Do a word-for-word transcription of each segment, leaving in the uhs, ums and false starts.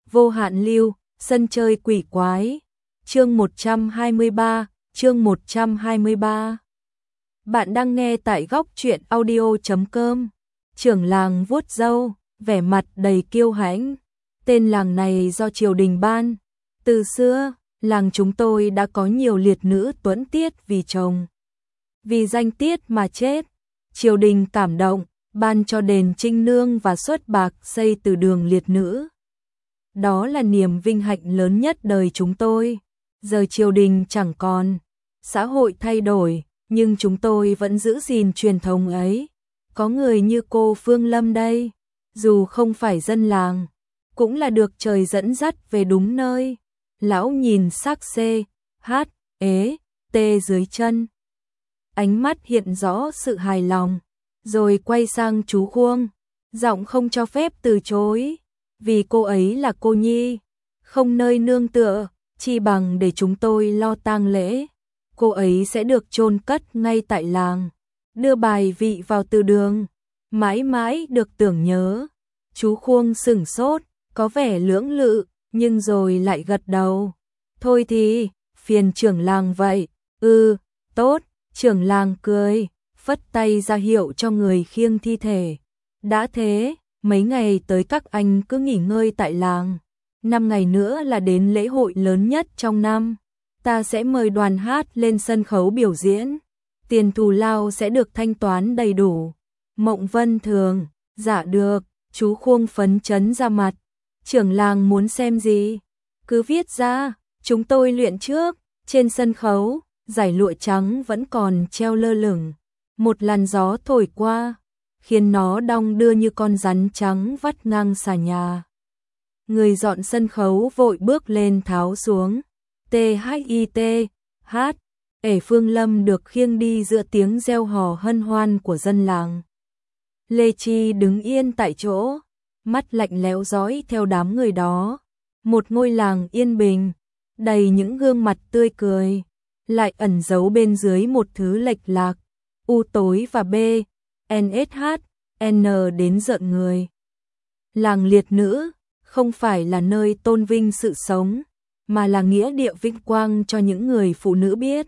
Vô hạn lưu, sân chơi quỷ quái. Chương một trăm hai mươi ba, chương một trăm hai mươi ba. Bạn đang nghe tại góc truyện audio chấm com. Trưởng làng vuốt râu, vẻ mặt đầy kiêu hãnh. Tên làng này do triều đình ban. Từ xưa, làng chúng tôi đã có nhiều liệt nữ tuẫn tiết vì chồng, vì danh tiết mà chết. Triều đình cảm động, ban cho đền Trinh Nương và xuất bạc xây từ đường liệt nữ. Đó là niềm vinh hạnh lớn nhất đời chúng tôi. Giờ triều đình chẳng còn, xã hội thay đổi, nhưng chúng tôi vẫn giữ gìn truyền thống ấy. Có người như cô Phương Lâm đây, dù không phải dân làng, cũng là được trời dẫn dắt về đúng nơi. Lão nhìn sắc C, H, ế, T dưới chân. Ánh mắt hiện rõ sự hài lòng, rồi quay sang chú Khuông, giọng không cho phép từ chối. Vì cô ấy là cô nhi, không nơi nương tựa, chi bằng để chúng tôi lo tang lễ. Cô ấy sẽ được chôn cất ngay tại làng, đưa bài vị vào từ đường, mãi mãi được tưởng nhớ. Chú Khuông sửng sốt, có vẻ lưỡng lự, nhưng rồi lại gật đầu. Thôi thì, phiền trưởng làng vậy. Ừ, tốt, trưởng làng cười, phất tay ra hiệu cho người khiêng thi thể. Đã thế, mấy ngày tới các anh cứ nghỉ ngơi tại làng. Năm ngày nữa là đến lễ hội lớn nhất trong năm. Ta sẽ mời đoàn hát lên sân khấu biểu diễn. Tiền thù lao sẽ được thanh toán đầy đủ. Mộng Vân thường, dạ được, chú Khuông phấn chấn ra mặt. Trưởng làng muốn xem gì? Cứ viết ra, chúng tôi luyện trước. Trên sân khấu, dải lụa trắng vẫn còn treo lơ lửng. Một làn gió thổi qua, khiến nó đong đưa như con rắn trắng vắt ngang xà nhà. Người dọn sân khấu vội bước lên tháo xuống. T H I T H, ể Phương Lâm được khiêng đi giữa tiếng reo hò hân hoan của dân làng. Lê Chi đứng yên tại chỗ, mắt lạnh lẽo dõi theo đám người đó. Một ngôi làng yên bình, đầy những gương mặt tươi cười, lại ẩn giấu bên dưới một thứ lệch lạc, u tối và b, N S H, N đến rợn người. Làng liệt nữ không phải là nơi tôn vinh sự sống, mà là nghĩa địa vinh quang cho những người phụ nữ biết.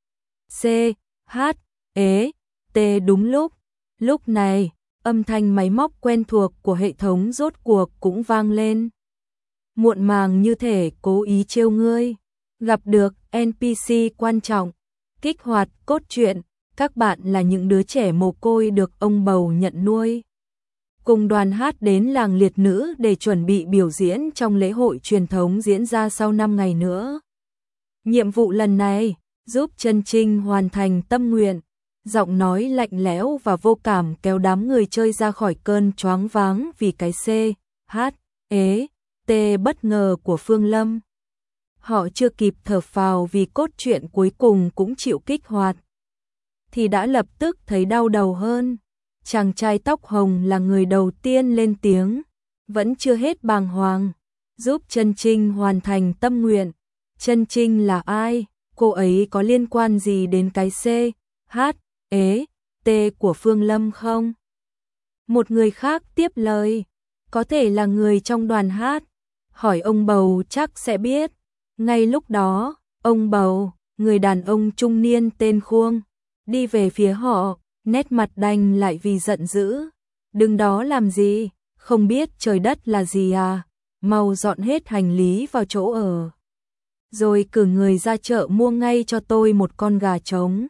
C, H, ế, T đúng lúc. Lúc này, âm thanh máy móc quen thuộc của hệ thống rốt cuộc cũng vang lên. Muộn màng như thể cố ý trêu ngươi. Gặp được N P C quan trọng, kích hoạt cốt truyện. Các bạn là những đứa trẻ mồ côi được ông bầu nhận nuôi. Cùng đoàn hát đến làng liệt nữ để chuẩn bị biểu diễn trong lễ hội truyền thống diễn ra sau năm ngày nữa. Nhiệm vụ lần này, giúp Chân Trinh hoàn thành tâm nguyện. Giọng nói lạnh lẽo và vô cảm kéo đám người chơi ra khỏi cơn choáng váng vì cái C, H, ế, T bất ngờ của Phương Lâm. Họ chưa kịp thở phào vì cốt truyện cuối cùng cũng chịu kích hoạt, thì đã lập tức thấy đau đầu hơn. Chàng trai tóc hồng là người đầu tiên lên tiếng, vẫn chưa hết bàng hoàng, giúp Chân Trinh hoàn thành tâm nguyện. Chân Trinh là ai? Cô ấy có liên quan gì đến cái C, H, ế, T của Phương Lâm không? Một người khác tiếp lời, có thể là người trong đoàn hát. Hỏi ông bầu chắc sẽ biết. Ngay lúc đó, ông bầu, người đàn ông trung niên tên Khuông, đi về phía họ, nét mặt đanh lại vì giận dữ. Đứng đó làm gì? Không biết trời đất là gì à? Mau dọn hết hành lý vào chỗ ở, rồi cử người ra chợ mua ngay cho tôi một con gà trống.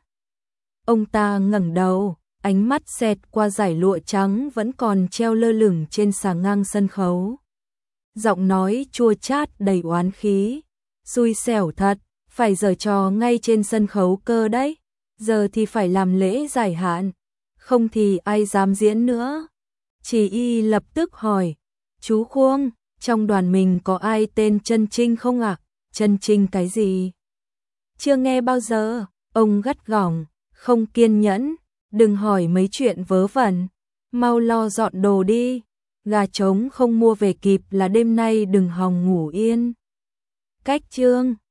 Ông ta ngẩng đầu, ánh mắt xẹt qua dải lụa trắng vẫn còn treo lơ lửng trên xà ngang sân khấu. Giọng nói chua chát đầy oán khí. Xui xẻo thật, phải giở trò ngay trên sân khấu cơ đấy. Giờ thì phải làm lễ giải hạn, không thì ai dám diễn nữa. Chỉ y lập tức hỏi, chú Khuông, trong đoàn mình có ai tên Chân Trinh không ạ? À? Chân Trinh cái gì? Chưa nghe bao giờ. Ông gắt gỏng, không kiên nhẫn, đừng hỏi mấy chuyện vớ vẩn, mau lo dọn đồ đi. Gà trống không mua về kịp là đêm nay đừng hòng ngủ yên. Cách chương